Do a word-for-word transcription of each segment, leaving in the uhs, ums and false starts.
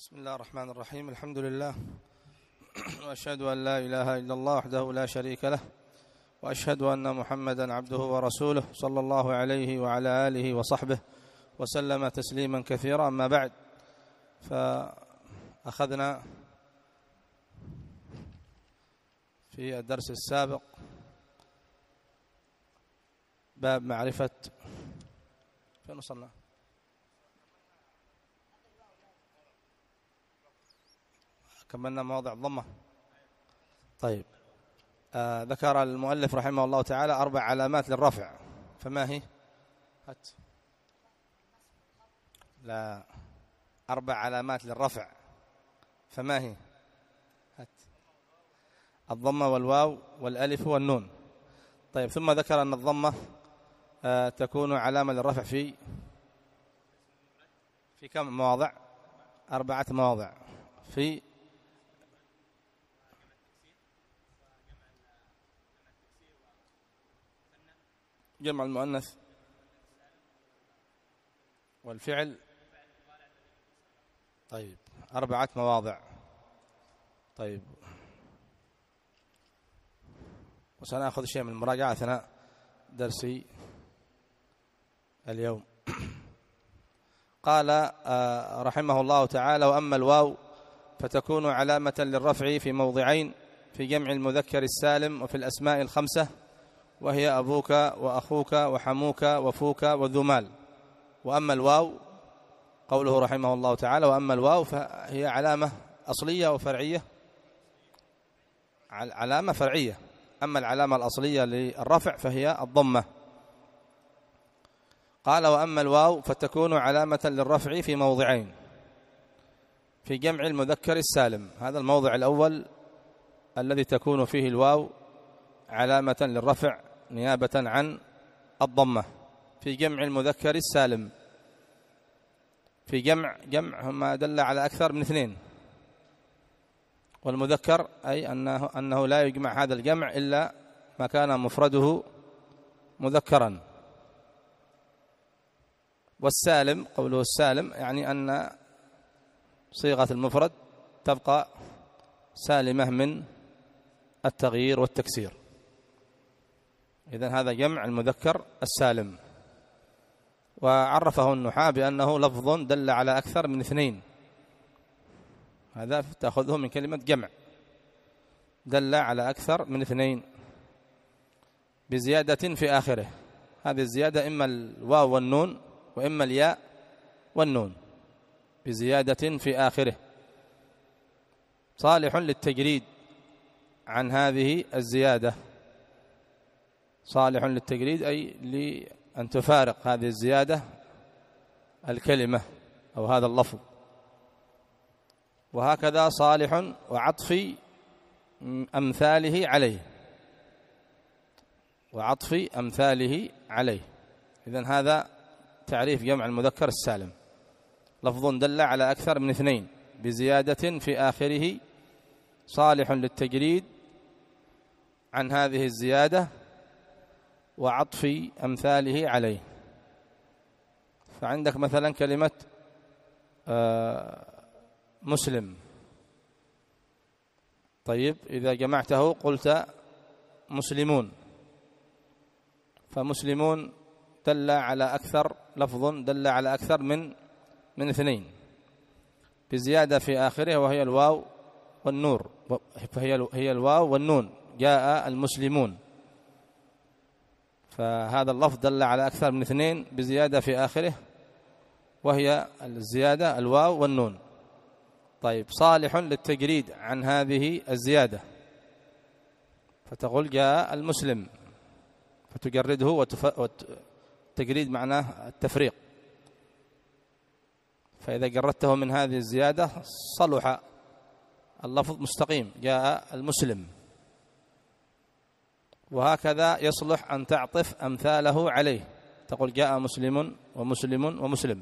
بسم الله الرحمن الرحيم. الحمد لله، وأشهد أن لا إله إلا الله وحده لا شريك له، وأشهد أن محمدا عبده ورسوله صلى الله عليه وعلى آله وصحبه وسلم تسليما كثيرا. أما بعد، فأخذنا في الدرس السابق باب معرفة فين وصلنا؟ كملنا مواضع الضمة. طيب، آه ذكر المؤلف رحمه الله تعالى أربع علامات للرفع، فما هي؟ هات. لا، أربع علامات للرفع، فما هي؟ هات. الضمة والواو والألف والنون. طيب، ثم ذكر أن الضمة آه تكون علامة للرفع في في كم مواضع؟ أربعة مواضع. في جمع المؤنث والفعل. طيب، أربعة مواضع. طيب، وسنأخذ شيء من المراجعة أثناء درسي اليوم. قال رحمه الله تعالى: وأما الواو فتكون علامة للرفع في موضعين، في جمع المذكر السالم وفي الأسماء الخمسة، وهي أبوك وأخوك وحموك وفوك وذو مال. وأما الواو، قوله رحمه الله تعالى: وأما الواو فهي علامة أصلية وفرعية. علامة فرعية. أما العلامة الأصلية للرفع فهي الضمة. قال: وأما الواو فتكون علامة للرفع في موضعين، في جمع المذكر السالم. هذا الموضع الأول الذي تكون فيه الواو علامة للرفع نيابة عن الضمة، في جمع المذكر السالم. في جمع جمع ما دل على أكثر من اثنين، والمذكر أي أنه, أنه لا يجمع هذا الجمع إلا ما كان مفرده مذكرا. والسالم، قوله السالم يعني أن صيغة المفرد تبقى سالمة من التغيير والتكسير. إذن هذا جمع المذكر السالم. وعرفه النحاة بأنه لفظ دل على أكثر من اثنين. هذا تأخذه من كلمة جمع، دل على أكثر من اثنين بزيادة في آخره. هذه الزيادة إما الواو والنون وإما الياء والنون، بزيادة في آخره. صالح للتجريد عن هذه الزيادة. صالح للتجريد أي لأن تفارق هذه الزيادة الكلمة أو هذا اللفظ. وهكذا صالح وعطف أمثاله عليه، وعطف أمثاله عليه. إذن هذا تعريف جمع المذكر السالم: لفظ دل على أكثر من اثنين بزيادة في آخره، صالح للتجريد عن هذه الزيادة، وعطف أمثاله عليه. فعندك مثلا كلمة مسلم. طيب، إذا جمعته قلت مسلمون، فمسلمون دل على أكثر، لفظ دل على أكثر من من اثنين بزيادة في آخره، وهي الواو والنور، فهي هي الواو والنون. جاء المسلمون، فهذا اللفظ دل على أكثر من اثنين بزيادة في آخره، وهي الزيادة الواو والنون. طيب، صالح للتجريد عن هذه الزيادة، فتقول جاء المسلم، فتجرده، والتجريد معناه التفريق. فإذا جردته من هذه الزيادة صلح اللفظ مستقيم، جاء المسلم. وهكذا يصلح أن تعطف أمثاله عليه، تقول جاء مسلم ومسلم ومسلم،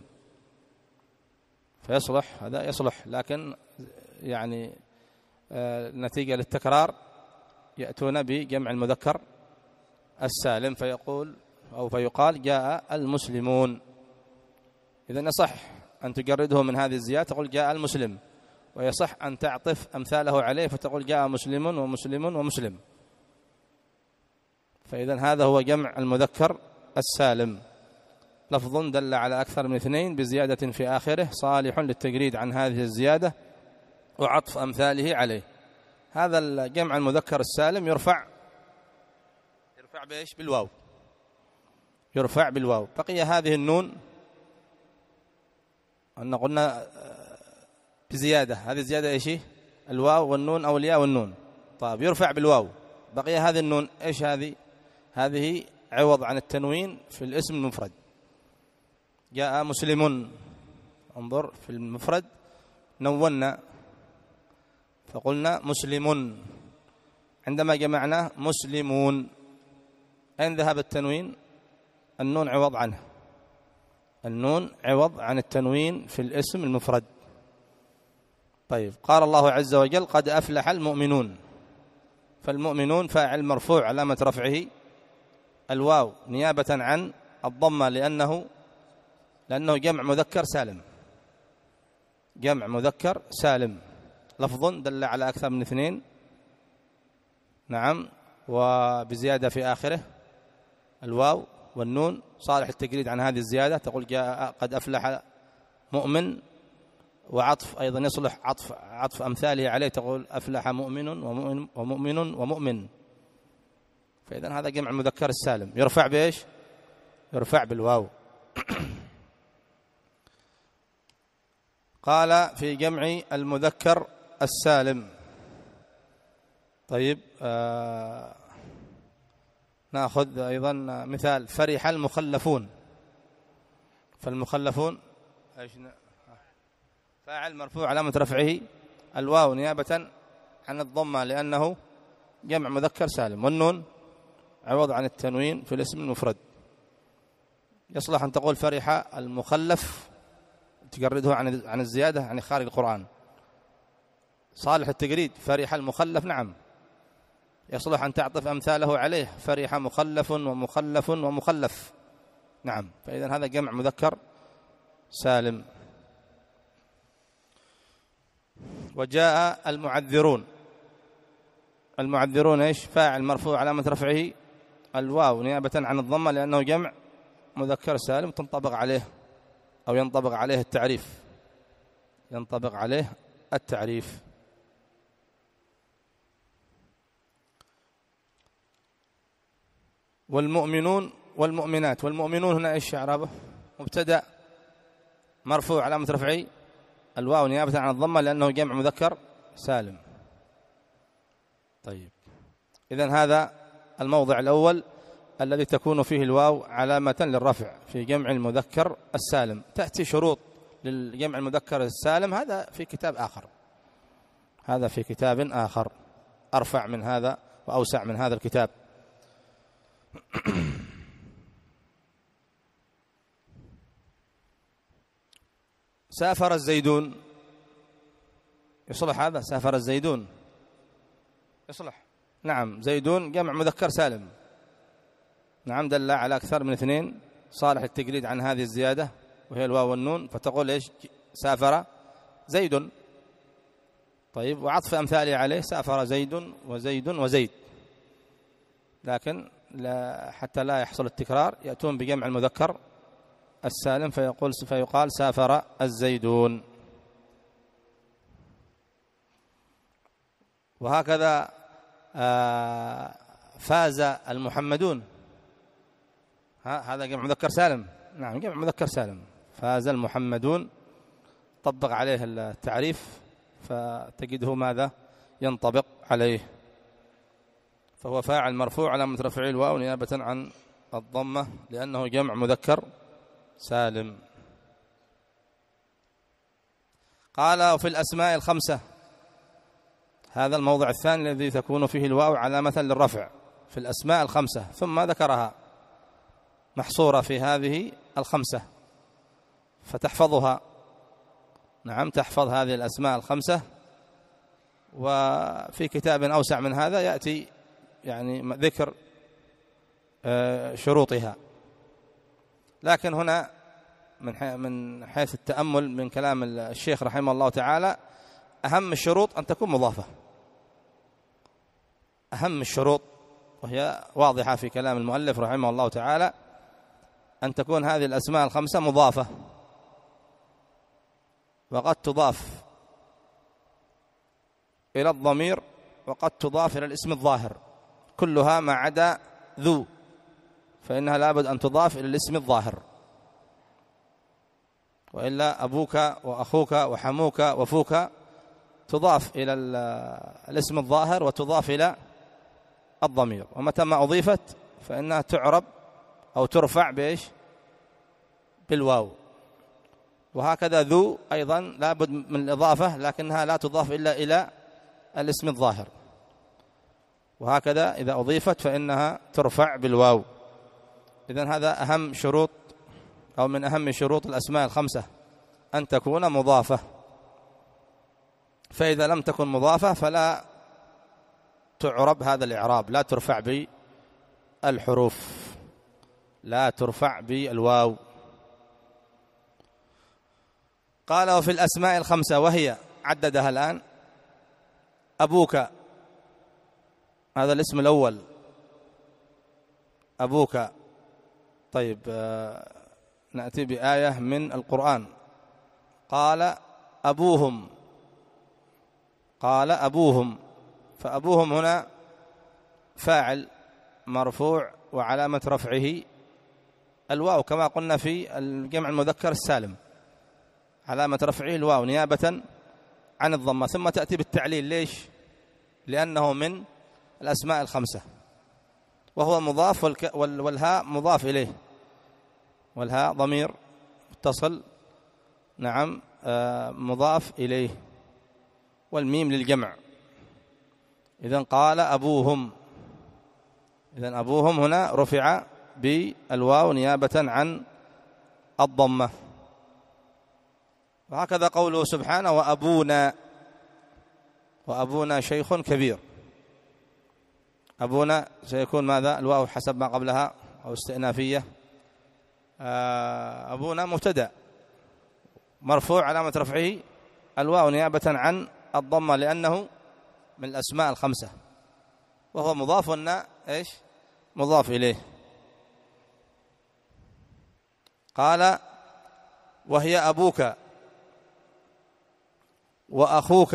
فيصلح، هذا يصلح. لكن يعني نتيجة للتكرار يأتون بجمع المذكر السالم، فيقول أو فيقال جاء المسلمون. إذن يصح أن تجرده من هذه الزيادة، تقول جاء المسلم، ويصح أن تعطف أمثاله عليه فتقول جاء مسلم ومسلم ومسلم. فإذن هذا هو جمع المذكر السالم، لفظ دل على أكثر من اثنين بزيادة في آخره صالح للتجريد عن هذه الزيادة وعطف أمثاله عليه. هذا الجمع المذكر السالم يرفع يرفع بإيش؟ بالواو، يرفع بالواو. بقي هذه النون أن قلنا بزيادة، هذه الزيادة إيش؟ الواو والنون أو الياء والنون. طيب يرفع بالواو. بقي هذه النون إيش هذه؟ هذه عوض عن التنوين في الاسم المفرد. جاء مسلم، انظر في المفرد نونا فقلنا مسلم، عندما جمعناه مسلمون أين ذهب التنوين؟ النون عوض عنه، النون عوض عن التنوين في الاسم المفرد. طيب قال الله عز وجل قد أفلح المؤمنون، فالمؤمنون فاعل مرفوع علامة رفعه الواو نيابة عن الضمة لأنه لأنه جمع مذكر سالم، جمع مذكر سالم، لفظ دل على أكثر من اثنين، نعم، وبزيادة في آخره الواو والنون صالح التجريد عن هذه الزيادة، تقول جاء قد أفلح مؤمن، وعطف أيضا يصلح عطف عطف أمثاله عليه، تقول أفلح مؤمن ومؤمن ومؤمن ومؤمن. فإذا هذا جمع المذكر السالم يرفع بإيش؟ يرفع بالواو. قال في جمع المذكر السالم. طيب آه نأخذ أيضا مثال فرح المخلفون، فالمخلفون ايش؟ فاعل مرفوع علامة رفعه الواو نيابة عن الضمة لأنه جمع مذكر سالم، والنون عوض عن التنوين في الاسم المفرد. يصلح أن تقول فرح المخلف تجرده عن عن الزيادة عن خارج القرآن، صالح التجريد فرح المخلف، نعم. يصلح أن تعطف أمثاله عليه فرح مخلف ومخلف ومخلف، نعم. فإذا هذا جمع مذكر سالم. وجاء المعذرون، المعذرون ايش؟ فاعل مرفوع علامة رفعه الواو نيابة عن الضمة لأنه جمع مذكر سالم تنطبق عليه أو ينطبق عليه التعريف، ينطبق عليه التعريف. والمؤمنون والمؤمنات، والمؤمنون هنا ايش اعرابه؟ مبتدأ مرفوع علامة رفعه الواو نيابة عن الضمة لأنه جمع مذكر سالم. طيب إذن هذا الموضع الأول الذي تكون فيه الواو علامة للرفع في جمع المذكر السالم. تأتي شروط للجمع المذكر السالم، هذا في كتاب آخر، هذا في كتاب آخر أرفع من هذا وأوسع من هذا الكتاب. سافر الزيدون، يصلح هذا؟ سافر الزيدون يصلح، نعم. زيدون جمع مذكر سالم، نعم، دل على أكثر من اثنين صالح التجريد عن هذه الزيادة وهي الواو والنون، فتقول إيش؟ سافر زيد. طيب وعطف أمثاله عليه سافر زيد وزيد وزيد، لكن لا حتى لا يحصل التكرار يأتون بجمع المذكر السالم فيقول فيقال سافر الزيدون. وهكذا فاز المحمدون، هذا جمع مذكر سالم، نعم جمع مذكر سالم. فاز المحمدون طبق عليه التعريف فتجده ماذا؟ ينطبق عليه، فهو فاعل مرفوع علامة رفعه الواو نيابة عن الضمة لأنه جمع مذكر سالم. قال وفي الأسماء الخمسة، هذا الموضع الثاني الذي تكون فيه الواو علامة للرفع في الأسماء الخمسة، ثم ذكرها محصورة في هذه الخمسة فتحفظها، نعم تحفظ هذه الأسماء الخمسة. وفي كتاب أوسع من هذا يأتي يعني ذكر شروطها، لكن هنا من من حيث التأمل من كلام الشيخ رحمه الله تعالى أهم الشروط أن تكون مضافة، أهم الشروط، وهي واضحة في كلام المؤلف رحمه الله تعالى، أن تكون هذه الأسماء الخمسة مضافة. وقد تضاف إلى الضمير وقد تضاف إلى الاسم الظاهر، كلها ما عدا ذو، فإنها لابد أن تضاف إلى الاسم الظاهر، وإلا أبوك وأخوك وحموك وفوك تضاف إلى الاسم الظاهر وتضاف إلى الضمير، ومتى ما أضيفت فإنها تعرب أو ترفع بإيش؟ بالواو. وهكذا ذو أيضا لابد من الإضافة، لكنها لا تضاف إلا إلى الاسم الظاهر، وهكذا إذا أضيفت فإنها ترفع بالواو. إذن هذا أهم شروط أو من أهم شروط الأسماء الخمسة، أن تكون مضافة. فإذا لم تكن مضافة فلا تعرب هذا الإعراب، لا ترفع بالحروف، لا ترفع بالواو. قال وفي الأسماء الخمسة، وهي عددها الآن: أبوك، هذا الاسم الأول، أبوك. طيب نأتي بآية من القرآن. قال أبوهم، قال أبوهم، فأبوهم هنا فاعل مرفوع وعلامة رفعه الواو، كما قلنا في الجمع المذكر السالم، علامة رفعه الواو نيابة عن الضمة، ثم تأتي بالتعليل. ليش؟ لأنه من الأسماء الخمسة، وهو مضاف، والهاء مضاف إليه، والهاء ضمير متصل، نعم مضاف إليه، والميم للجمع. إذن قال أبوهم، إذن أبوهم هنا رفع بالواو نيابة عن الضمة. وهكذا قوله سبحانه: وأبونا، وأبونا شيخ كبير. أبونا سيكون ماذا؟ الواو حسب ما قبلها أو استئنافية. أبونا مبتدأ مرفوع علامة رفعه الواو نيابة عن الضمة، لأنه من الأسماء الخمسة، وهو مضاف لنا إيش؟ مضاف إليه. قال وهي أبوك وأخوك.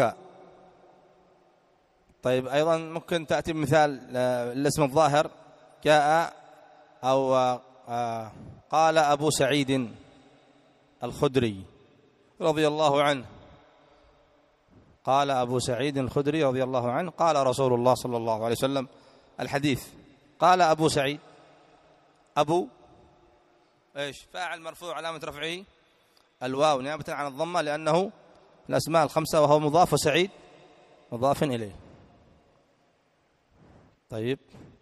طيب أيضا ممكن تأتي بمثال الاسم الظاهر، جاء أو قال أبو سعيد الخدري رضي الله عنه، قال أبو سعيد الخدري رضي الله عنه، قال رسول الله صلى الله عليه وسلم، الحديث. قال أبو سعيد، أبو إيش؟ فاعل مرفوع علامة رفعه الواو نيابة عن الضمة، لأنه الأسماء الخمسة، وهو مضاف، وسعيد مضاف إليه. طيب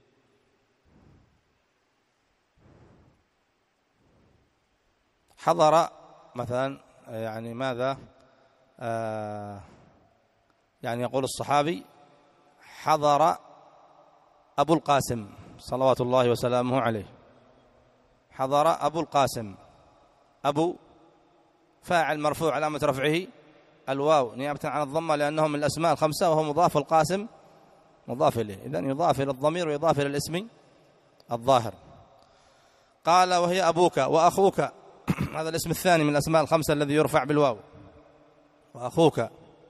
حضر مثلا، يعني ماذا؟ آه يعني يقول الصحابي: حضر أبو القاسم صلوات الله وسلامه عليه. حضر أبو القاسم، أبو فاعل مرفوع علامة رفعه الواو نيابة عن الضمة، لأنه من الأسماء الخمسة، وهو مضاف، القاسم مضاف إليه، إذن يضاف إلى الضمير ويضاف إلى الاسم الظاهر. قال وهي أبوك وأخوك، هذا الاسم الثاني من الأسماء الخمسة الذي يرفع بالواو، وأخوك.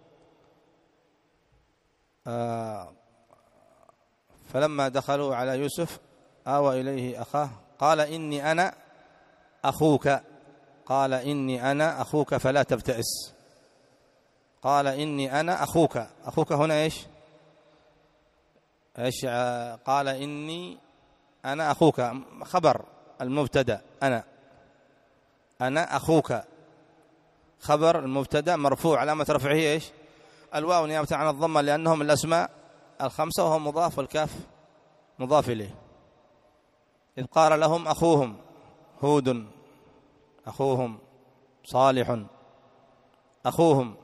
آه فلما دخلوا على يوسف آوى إليه أخاه قال إني أنا أخوك، قال إني أنا أخوك فلا تبتئس. قال إني أنا أخوك، أخوك هنا إيش؟ إيش؟ قال إني أنا أخوك، خبر المبتدأ أنا، أنا أخوك، خبر المبتدأ مرفوع علامة رفعه إيش؟ الواو نيابة عن الضمة، لأنهم الأسماء الخمسة، وهو مضاف، والكاف مضاف إليه. إذ قال لهم أخوهم هود، أخوهم صالح، أخوهم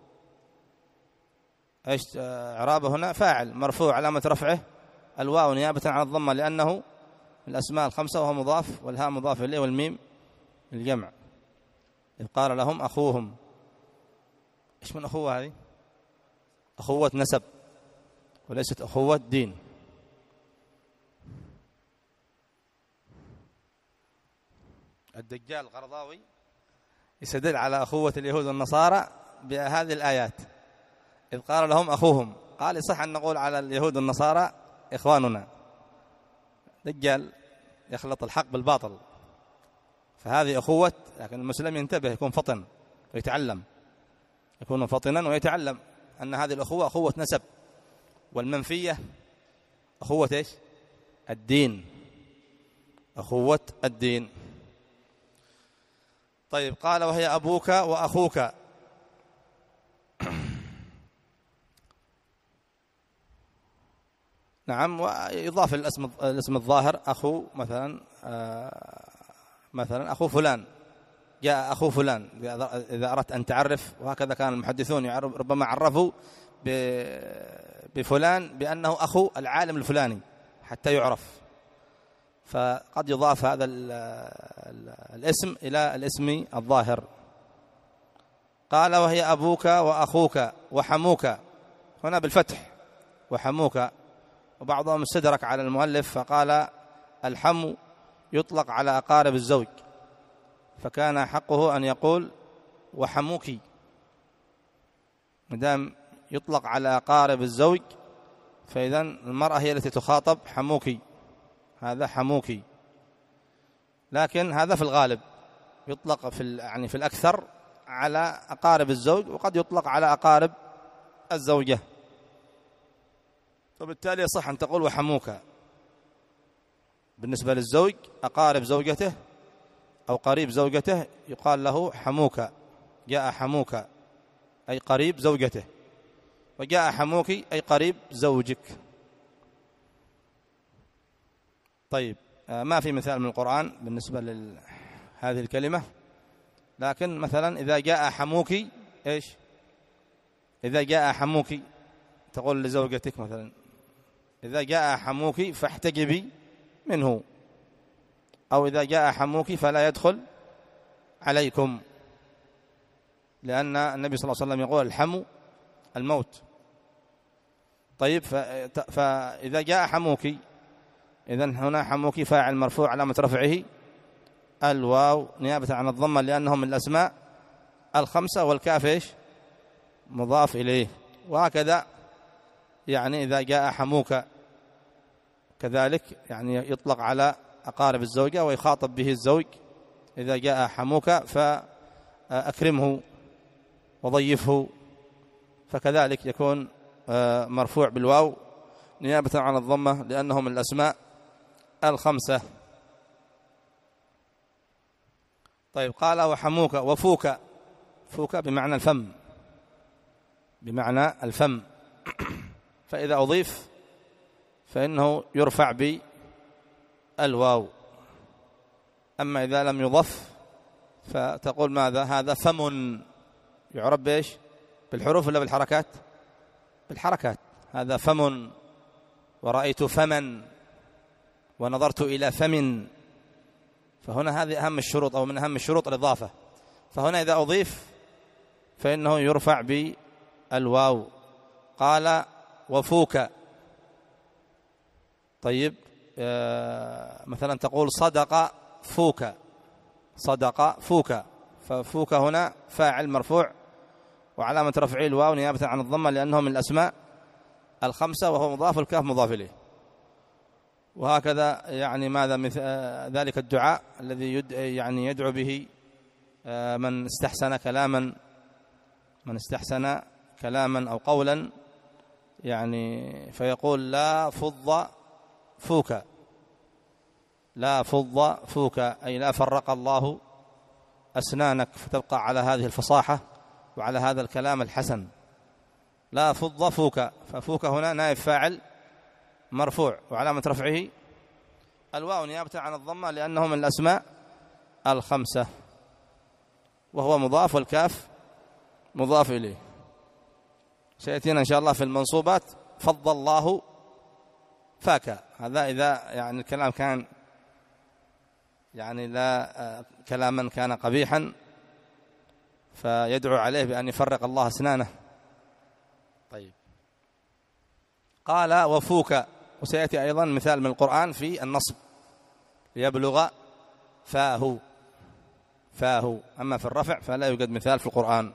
إيش إعرابه هنا؟ فاعل مرفوع علامة رفعه الواو نيابة عن الضمة، لأنه الأسماء الخمسة، وهو مضاف، والهاء مضاف إليه، والميم الجمع. إذ قال لهم أخوهم، إيش من أخوة هذه؟ أخوة نسب وليست أخوة دين. الدجال القرضاوي يستدل على أخوة اليهود والنصارى بهذه الآيات، إذ قال لهم أخوهم، قال يصح أن نقول على اليهود والنصارى إخواننا. دجال يخلط الحق بالباطل، فهذه أخوة. لكن المسلم ينتبه، يكون فطن ويتعلم، يكون فطنا ويتعلم أن هذه الأخوة أخوة نسب، والمنفية أخوة إيش؟ الدين، أخوة الدين. طيب، قال وهي أبوك وأخوك. نعم، ويضاف الاسم الاسم الظاهر أخو، مثلا آه مثلا أخو فلان، جاء أخو فلان إذا أردت أن تعرف. وهكذا كان المحدثون يعرف، ربما عرفوا بفلان بأنه أخو العالم الفلاني حتى يعرف، فقد يضاف هذا الاسم إلى الاسم الظاهر. قال وهي أبوك وأخوك وحموك، هنا بالفتح وحموك، وبعضهم استدرك على المؤلف فقال الحم يطلق على أقارب الزوج، فكان حقه أن يقول وحموك، مدام يطلق على أقارب الزوج فإذا المرأة هي التي تخاطب حموك، هذا حموك. لكن هذا في الغالب يطلق في يعني في الأكثر على أقارب الزوج، وقد يطلق على أقارب الزوجة، فبالتالي يصح أن تقول وحموك. بالنسبة للزوج أقارب زوجته أو قريب زوجته يقال له حموك، جاء حموك أي قريب زوجته، وجاء حموك أي قريب زوجك. طيب، ما في مثال من القرآن بالنسبة لهذه الكلمة، لكن مثلا إذا جاء حموك إيش؟ إذا جاء حموك تقول لزوجتك مثلا إذا جاء حموك فاحتجبي منه، أو إذا جاء حموك فلا يدخل عليكم، لأن النبي صلى الله عليه وسلم يقول الحمو الموت. طيب، فإذا جاء حموك، إذن هنا حموك فاعل مرفوع علامة رفعه الواو نيابة عن الضمة لأنهم من الأسماء الخمسة، والكاف إيش؟ مضاف إليه. وهكذا يعني إذا جاء حموك كذلك يعني يطلق على أقارب الزوجة ويخاطب به الزوج. إذا جاء حموك فأكرمه وضيفه، فكذلك يكون مرفوع بالواو نيابة عن الضمة لأنه من الأسماء الخمسة. طيب، قال وحموك وفوك، فوك بمعنى الفم، بمعنى الفم، فإذا أضيف فإنه يرفع بالواو. أما إذا لم يضف فتقول ماذا؟ هذا فم، يعرب بإيش؟ بالحروف ولا بالحركات؟ بالحركات. هذا فم، ورأيت فمن، ونظرت إلى فم. فهنا هذه أهم الشروط أو من أهم الشروط الإضافة. فهنا إذا أضيف فإنه يرفع بالواو. قال وفوك. طيب، آه مثلا تقول صدق فوك، صدق فوك، ففوك هنا فاعل مرفوع وعلامة رفعه الواو نيابة عن الضمة لأنه من الأسماء الخمسة، وهو مضاف، الكاف مضاف إليه. وهكذا يعني ماذا مثل ذلك الدعاء الذي يد يعني يدعو به من استحسن كلاما من استحسن كلاما أو قولا، يعني فيقول لا فض فوك، لا فض فوك أي لا فرق الله أسنانك، فتبقى على هذه الفصاحة وعلى هذا الكلام الحسن. لا فض فوك، ففوك هنا نائب فاعل مرفوع وعلامة رفعه الواو نيابة عن الضمة لأنه من الأسماء الخمسة، وهو مضاف، والكاف مضاف إليه. سيأتينا إن شاء الله في المنصوبات فض الله فاك، هذا إذا يعني الكلام كان يعني لا كلاما كان قبيحا فيدعو عليه بأن يفرق الله أسنانه. طيب. قال وفوك، وسيأتي أيضا مثال من القرآن في النصب ليبلغ فاه فاه، أما في الرفع فلا يوجد مثال في القرآن.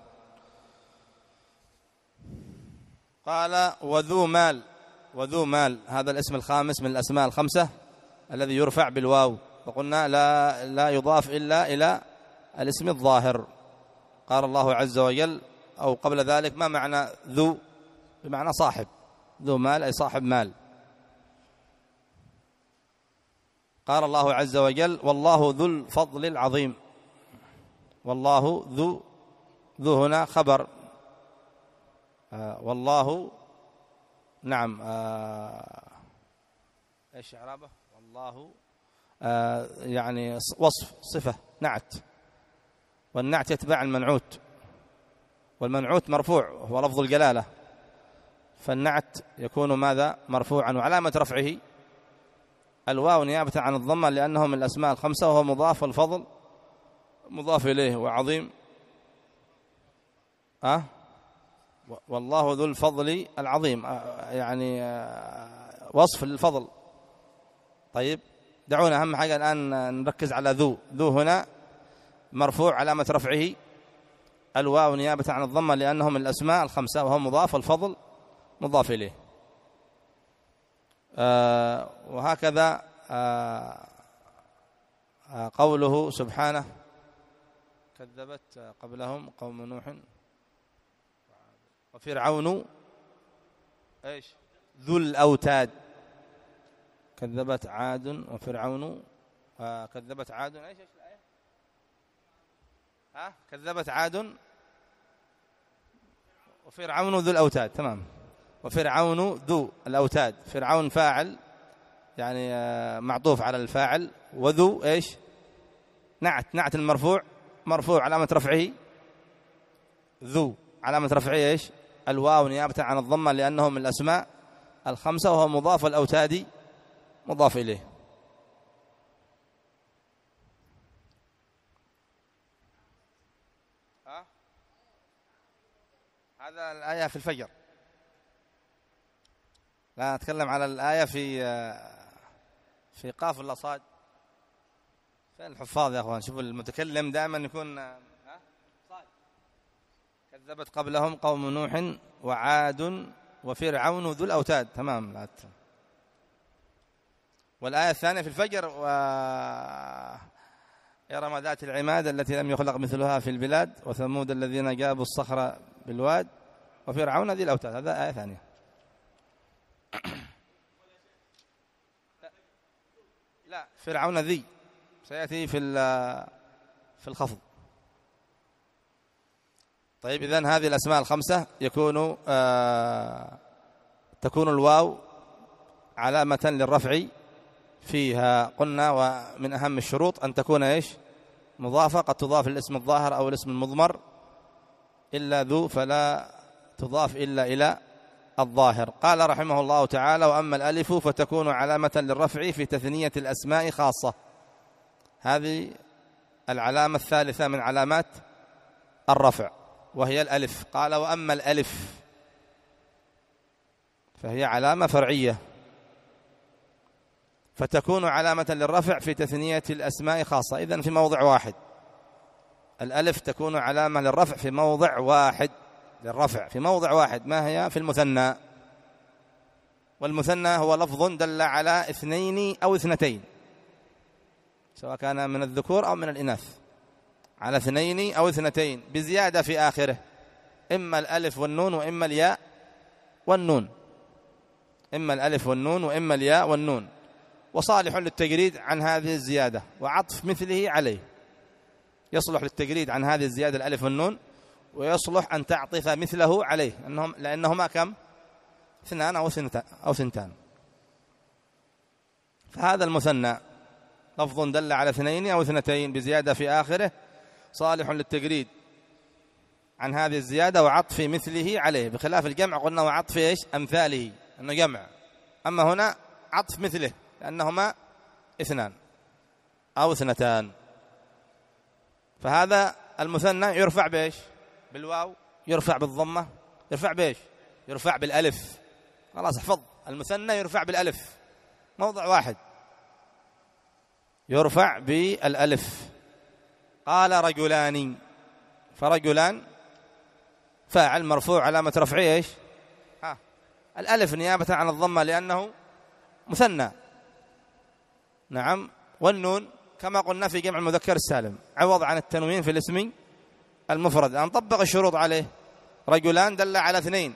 قال وذو مال، وذو مال هذا الاسم الخامس من الأسماء الخمسة الذي يرفع بالواو، وقلنا لا, لا يضاف إلا إلى الاسم الظاهر. قال الله عز وجل أو قبل ذلك ما معنى ذو؟ بمعنى صاحب، ذو مال أي صاحب مال. قال الله عز وجل والله ذو الفضل العظيم، والله ذو، ذو هنا خبر، آه والله نعم آه ايش اعرابه؟ والله آه يعني وصف صفة نعت، والنعت يتبع المنعوت، والمنعوت مرفوع هو لفظ الجلالة، فالنعت يكون ماذا؟ مرفوعا، وعلامة رفعه الواو نيابة عن الضمة لأنه من الأسماء الخمسة، وهو مضاف، والفضل مضاف إليه، وعظيم أه؟ والله ذو الفضل العظيم أه يعني أه وصف للفضل. طيب دعونا أهم حاجة الآن نركز على ذو. ذو هنا مرفوع علامة رفعه الواو نيابة عن الضمة لأنه من الأسماء الخمسة، وهو مضاف، والفضل مضاف إليه. أه وهكذا أه أه قوله سبحانه كذبت قبلهم قوم نوح وفرعون ايش ذو الأوتاد، كذبت عاد وفرعون آه كذبت عاد ايش ايش الآية؟ ها كذبت عاد وفرعون ذو الأوتاد، تمام. وفرعون ذو الأوتاد، فرعون فاعل يعني آه معطوف على الفاعل، وذو ايش؟ نعت، نعت المرفوع، مرفوع علامة رفعه ذو، علامة رفعه ايش؟ الواو نيابة عن الضمة لأنه من الأسماء الخمسة، وهو مضاف، الأوتاد مضاف إليه. ها؟ هذا الآية في الفجر، لا نتكلم على الآية في في قاف ولا صاد؟ فين الحفاظ يا أخوان؟ شوفوا المتكلم دائما يكون ها؟ صاد. كذبت قبلهم قوم نوح وعاد وفرعون ذو الأوتاد، تمام. لا ت... والآية الثانية في الفجر و إرم ذات العماد التي لم يخلق مثلها في البلاد وثمود الذين جابوا الصخر بالواد وفرعون ذي الأوتاد، هذا آية ثانية. لا فرعون ذي سيأتي في في الخفض. طيب إذن هذه الأسماء الخمسة يكون آه تكون الواو علامة للرفع فيها، قلنا ومن أهم الشروط أن تكون إيش؟ مضافة، قد تضاف الاسم الظاهر أو الاسم المضمر، إلا ذو فلا تضاف إلا إلى الظاهر. قال رحمه الله تعالى وأما الألف فتكون علامة للرفع في تثنية الأسماء خاصة، هذه العلامة الثالثة من علامات الرفع وهي الألف. قال وأما الألف فهي علامة فرعية فتكون علامة للرفع في تثنية الأسماء خاصة، إذن في موضع واحد. الألف تكون علامة للرفع في موضع واحد، للرفع في موضع واحد، ما هي؟ في المثنى. والمثنى هو لفظ دل على اثنين أو اثنتين، سواء كان من الذكور أو من الإناث، على اثنين أو اثنتين بزيادة في آخره، إما الألف والنون وإما الياء والنون، إما الألف والنون وإما الياء والنون، وصالح للتجريد عن هذه الزيادة وعطف مثله عليه. يصلح للتجريد عن هذه الزيادة الألف والنون، ويصلح أن تعطف مثله عليه، أنهم لأنهما كم؟ اثنان أو ثنتان أو ثنتان. فهذا المثنى لفظ دل على اثنين أو اثنتين بزيادة في آخره، صالح للتجريد عن هذه الزيادة وعطف مثله عليه، بخلاف الجمع قلنا وعطف إيش؟ أمثاله، أنه جمع. أما هنا عطف مثله لأنهما اثنان أو اثنتان. فهذا المثنى يرفع بإيش؟ بالواو، يرفع بالضمة، يرفع بإيش؟ يرفع بالألف. خلاص احفظ المثنى يرفع بالألف، موضع واحد يرفع بالألف. قال رجلان، فرجلان فاعل مرفوع علامة رفعه ايش؟ ها الألف نيابة عن الضمة لأنه مثنى. نعم. والنون كما قلنا في جمع المذكر السالم عوض عن التنوين في الاسم المفرد. أن طبق الشروط عليه. رجلان دل على اثنين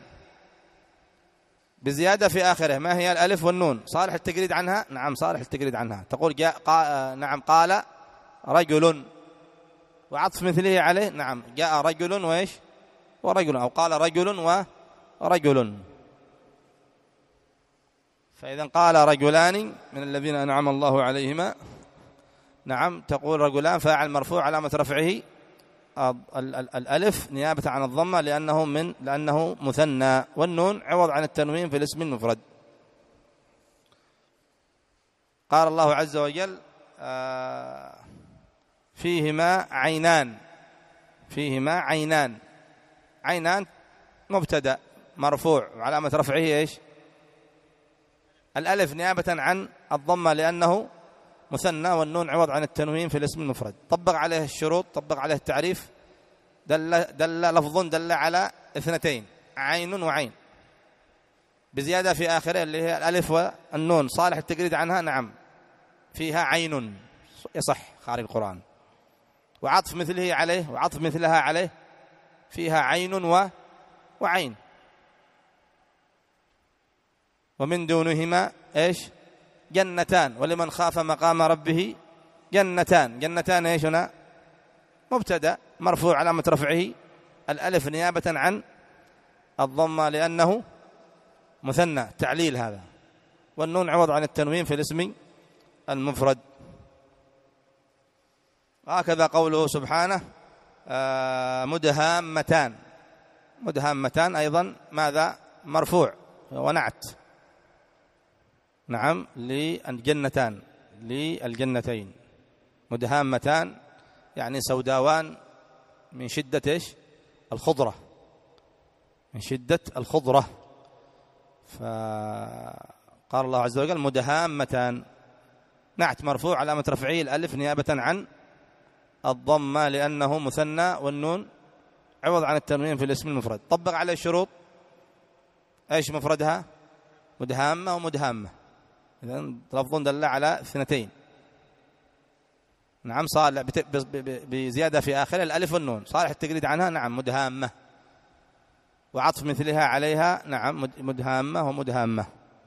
بزيادة في آخره، ما هي؟ الألف والنون. صالح التجريد عنها؟ نعم صالح التجريد عنها. تقول جاء قا... نعم قال رجل، وعطف مثله عليه. نعم جاء رجل وإيش؟ ورجل، أو قال رجل ورجل. فإذا قال رجلان من الذين أنعم الله عليهما، نعم تقول رجلان فاعل مرفوع علامة رفعه الألف نيابة عن الضمة لأنه من لأنه مثنى، والنون عوض عن التنوين في الاسم المفرد. قال الله عز وجل آه فيهما عينان، فيهما عينان. عينان مبتدأ مرفوع وعلامة رفعه ايش؟ الألف نيابة عن الضمة لأنه مثنى، والنون عوض عن التنوين في الاسم المفرد. طبق عليه الشروط، طبق عليه التعريف. دل, دل لفظ دل على اثنتين، عين وعين، بزيادة في آخره اللي هي الألف والنون. صالح التجريد عنها؟ نعم فيها عين، يصح خارج القرآن. وعطف مثله عليه، وعطف مثلها عليه، فيها عين و وعين. ومن دونهما ايش؟ جنتان. ولمن خاف مقام ربه جنتان. جنتان ايش هنا؟ مبتدا مرفوع علامة رفعه الألف نيابة عن الضمة لأنه مثنى، تعليل هذا. والنون عوض عن التنوين في الاسم المفرد. هكذا قوله سبحانه آه مدهامتان. مدهامتان أيضا ماذا؟ مرفوع ونعت. نعم للجنتان، للجنتين. مدهامتان يعني سوداوان من شدة إيش؟ الخضرة، من شدة الخضرة. فقال الله عز وجل مدهامتان، نعت مرفوع علامة رفعه الألف نيابة عن الضمة لأنه مثنى، والنون عوض عن التنوين في الاسم المفرد. طبق عليه الشروط. ايش مفردها؟ مدهامة ومدهامة. إذن لفظ دل على اثنتين. نعم صالح بزيادة في آخر الألف والنون. صالح التجريد عنها؟ نعم مدهامة. وعطف مثلها عليها؟ نعم مدهامة ومدهامة.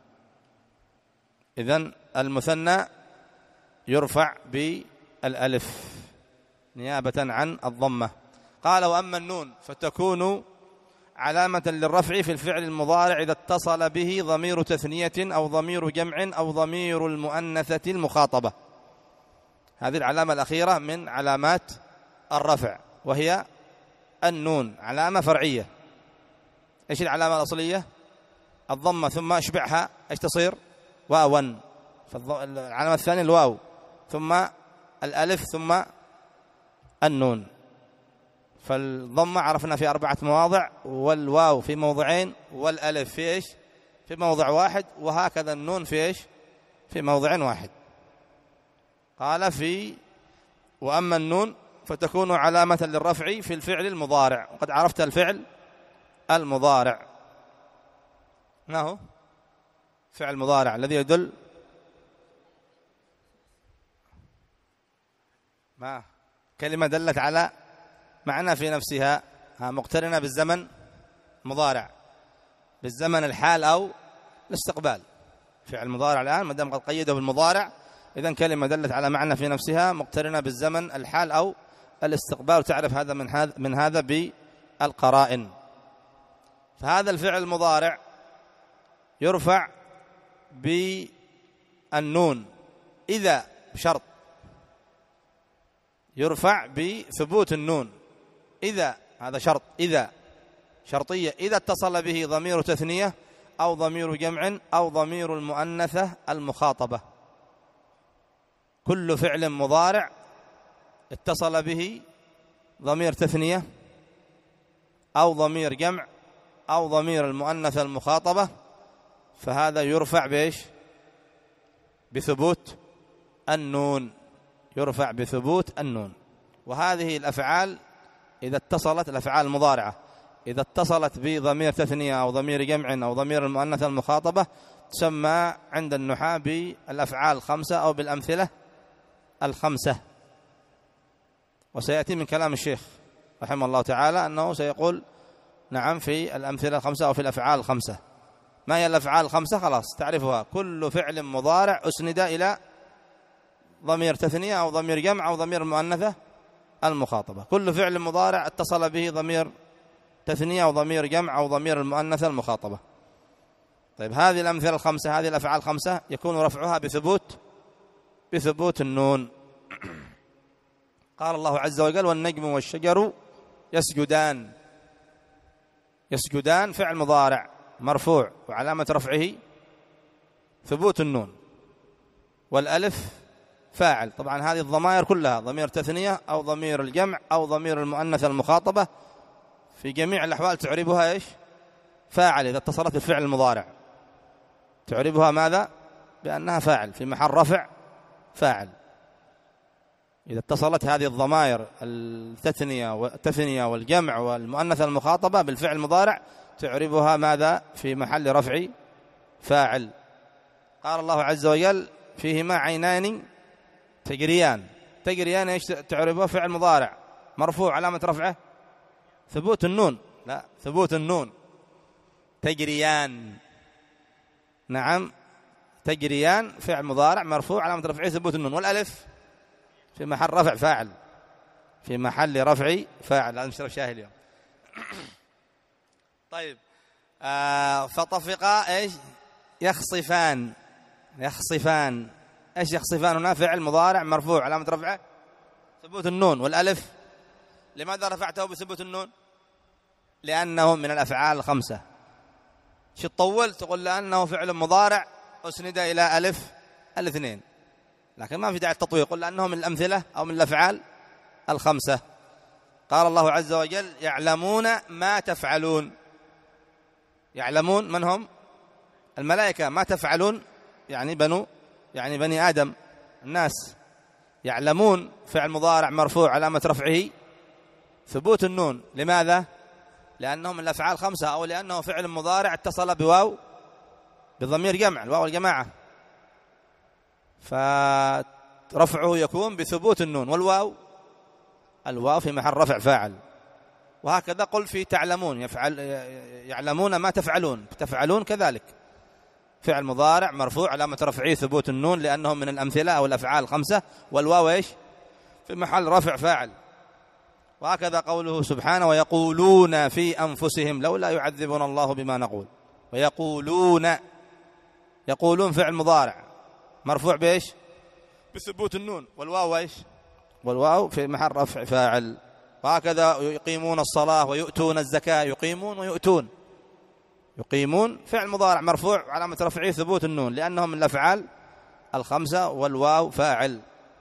إذن المثنى يرفع بالألف نيابة عن الضمة. قال وأما النون فتكون علامة للرفع في الفعل المضارع إذا اتصل به ضمير تثنية أو ضمير جمع أو ضمير المؤنثة المخاطبة. هذه العلامة الأخيرة من علامات الرفع، وهي النون علامة فرعية. إيش العلامة الأصلية؟ الضمة، ثم اشبعها إيش تصير؟ واوا. فالعلامة الثانية الواو، ثم الألف، ثم النون. فالضمة عرفنا في أربعة مواضع، والواو في موضعين، والألف في إيش؟ في موضع واحد، وهكذا النون في إيش؟ في موضع واحد. قال في وأما النون فتكون علامة للرفع في الفعل المضارع. وقد عرفت الفعل المضارع ما هو؟ فعل مضارع الذي يدل ما كلمة دلت على معنى في نفسها مقترنة بالزمن مضارع، بالزمن الحال أو الاستقبال. فعل مضارع الآن ما دام قد قيده بالمضارع، إذن كلمة دلت على معنى في نفسها مقترنة بالزمن الحال أو الاستقبال. وتعرف هذا من هذا من هذا بالقرائن. فهذا الفعل المضارع يرفع بالنون إذا، بشرط يرفع بثبوت النون إذا، هذا شرط، إذا شرطية، إذا اتصل به ضمير تثنية أو ضمير جمع أو ضمير المؤنثة المخاطبة. كل فعل مضارع اتصل به ضمير تثنية أو ضمير جمع أو ضمير المؤنثة المخاطبة فهذا يرفع بإيش؟ بثبوت النون، يرفع بثبوت النون. وهذه الأفعال إذا اتصلت، الأفعال المضارعة إذا اتصلت بضمير تثنية أو ضمير جمع أو ضمير المؤنث المخاطبة تسمى عند النحاة بالأفعال الخمسة أو بالأمثلة الخمسة. وسيأتي من كلام الشيخ رحمه الله تعالى أنه سيقول نعم في الأمثلة الخمسة أو في الأفعال الخمسة. ما هي الأفعال الخمسة؟ خلاص تعرفها، كل فعل مضارع أسند إلى ضمير تثنية أو ضمير جمع أو ضمير المؤنثة المخاطبة، كل فعل مضارع اتصل به ضمير تثنية أو ضمير جمع أو ضمير المؤنثة المخاطبة. طيب هذه الأمثلة الخمسة، هذه الأفعال الخمسة يكون رفعها بثبوت بثبوت النون. قال الله عز وجل والنجم والشجر يسجدان. يسجدان فعل مضارع مرفوع وعلامة رفعه ثبوت النون، والألف فاعل. طبعا هذه الضمائر كلها ضمير تثنية أو ضمير الجمع أو ضمير المؤنث المخاطبة في جميع الأحوال تعربها إيش؟ فاعل. إذا اتصلت بالفعل المضارع تعربها ماذا؟ بأنها فاعل في محل رفع فاعل. إذا اتصلت هذه الضمائر التثنية والتثنية والجمع والمؤنث المخاطبة بالفعل المضارع تعربها ماذا؟ في محل رفع فاعل. قال الله عز وجل فيهما عينان تجريان. تجريان ايش تعربها؟ فعل مضارع مرفوع علامة رفعه ثبوت النون. لا، ثبوت النون. تجريان، نعم تجريان فعل مضارع مرفوع علامة رفعه ثبوت النون، والألف في محل رفع فاعل، في محل رفع فاعل. هذا مشرف شاهي اليوم. طيب آه فطفقا ايش؟ يخصفان. يخصفان ايش يخصفان هنا؟ فعل مضارع مرفوع علامة رفعه ثبوت النون، والألف لماذا رفعته بثبوت النون؟ لأنه من الأفعال الخمسة. شو تطول تقول لأنه فعل مضارع أسند إلى ألف الاثنين، لكن ما في داعي التطويل، قل لأنه من الأمثلة أو من الأفعال الخمسة. قال الله عز وجل يعلمون ما تفعلون. يعلمون من هم؟ الملائكة. ما تفعلون يعني بنو يعني بني آدم الناس. يعلمون فعل مضارع مرفوع علامة رفعه ثبوت النون. لماذا؟ لأنه من الأفعال خمسة، أو لأنه فعل مضارع اتصل بواو بضمير جمع، الواو الجماعة، فرفعه يكون بثبوت النون، والواو الواو في محل رفع فاعل. وهكذا قل في تعلمون يفعل يعلمون ما تفعلون، تفعلون كذلك فعل مضارع مرفوع علامة رفعه ثبوت النون لأنه من الأمثلة أو الأفعال الخمسة، والواو إيش؟ في محل رفع فاعل. وهكذا قوله سبحانه ويقولون في أنفسهم لولا يعذبنا الله بما نقول. ويقولون، يقولون فعل مضارع مرفوع بإيش؟ بثبوت النون، والواو إيش؟ والواو في محل رفع فاعل. وهكذا يقيمون الصلاة ويؤتون الزكاة. يقيمون ويؤتون. يقيمون فعل مضارع مرفوع علامة رفعه ثبوت النون لأنهم من الأفعال الخمسة، والواو فاعل.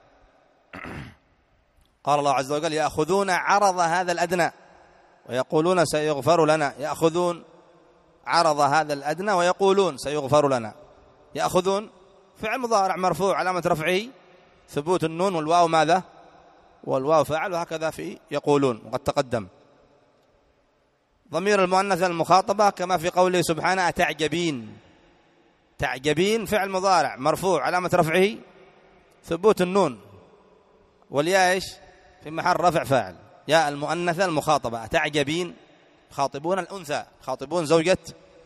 قال الله عز وجل يأخذون عرض هذا الأدنى ويقولون سيغفر لنا. يأخذون عرض هذا الأدنى ويقولون سيغفر لنا. يأخذون فعل مضارع مرفوع علامة رفعه ثبوت النون، والواو ماذا؟ والواو فاعل. وهكذا في يقولون وقد تقدم. ضمير المؤنث المخاطبة كما في قوله سبحانه أتعجبين. تعجبين فعل مضارع مرفوع علامة رفعه ثبوت النون، والياء ايش؟ في محل رفع فاعل. ياء المؤنثة المخاطبة. أتعجبين خاطبون الأنثى، خاطبون زوجة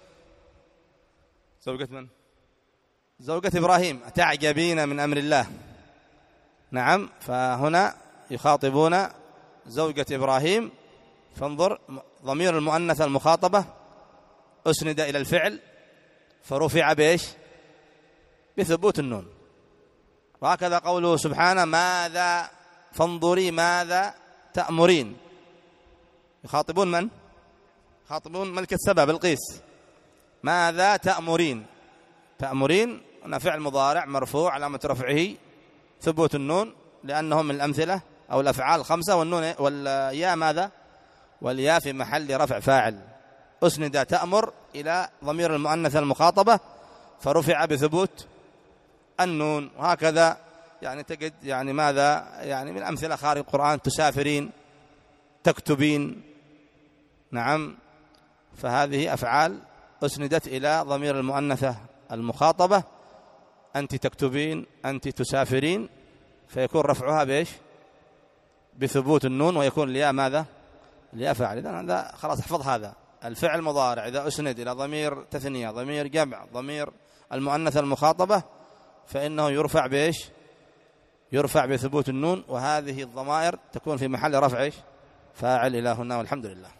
زوجة من؟ زوجة إبراهيم. أتعجبين من أمر الله. نعم، فهنا يخاطبون زوجة إبراهيم. فانظر ضمير المؤنث المخاطبة أسند إلى الفعل فرفع بإيش؟ بثبوت النون. وهكذا قوله سبحانه ماذا فانظري ماذا تأمرين. يخاطبون من؟ يخاطبون ملكة سبا بلقيس. ماذا تأمرين. تأمرين هنا فعل مضارع مرفوع علامة رفعه ثبوت النون لأنهم من الأمثلة أو الأفعال الخمسة، والنون والياء ماذا؟ والياء في محل رفع فاعل. أسند تأمر إلى ضمير المؤنث المخاطبة فرفع بثبوت النون. وهكذا يعني تجد يعني ماذا يعني من أمثلة خارج القرآن: تسافرين، تكتبين. نعم، فهذه أفعال أسندت إلى ضمير المؤنثة المخاطبة: أنت تكتبين، أنت تسافرين، فيكون رفعها بإيش؟ بثبوت النون، ويكون الياء ماذا؟ الياء فاعل. إذن هذا خلاص احفظ هذا الفعل المضارع إذا أسند إلى ضمير تثنية، ضمير جمع، ضمير المؤنثة المخاطبة، فإنه يرفع بإيش؟ يرفع بثبوت النون، وهذه الضمائر تكون في محل رفع إيش؟ فاعل. إلى هنا والحمد لله.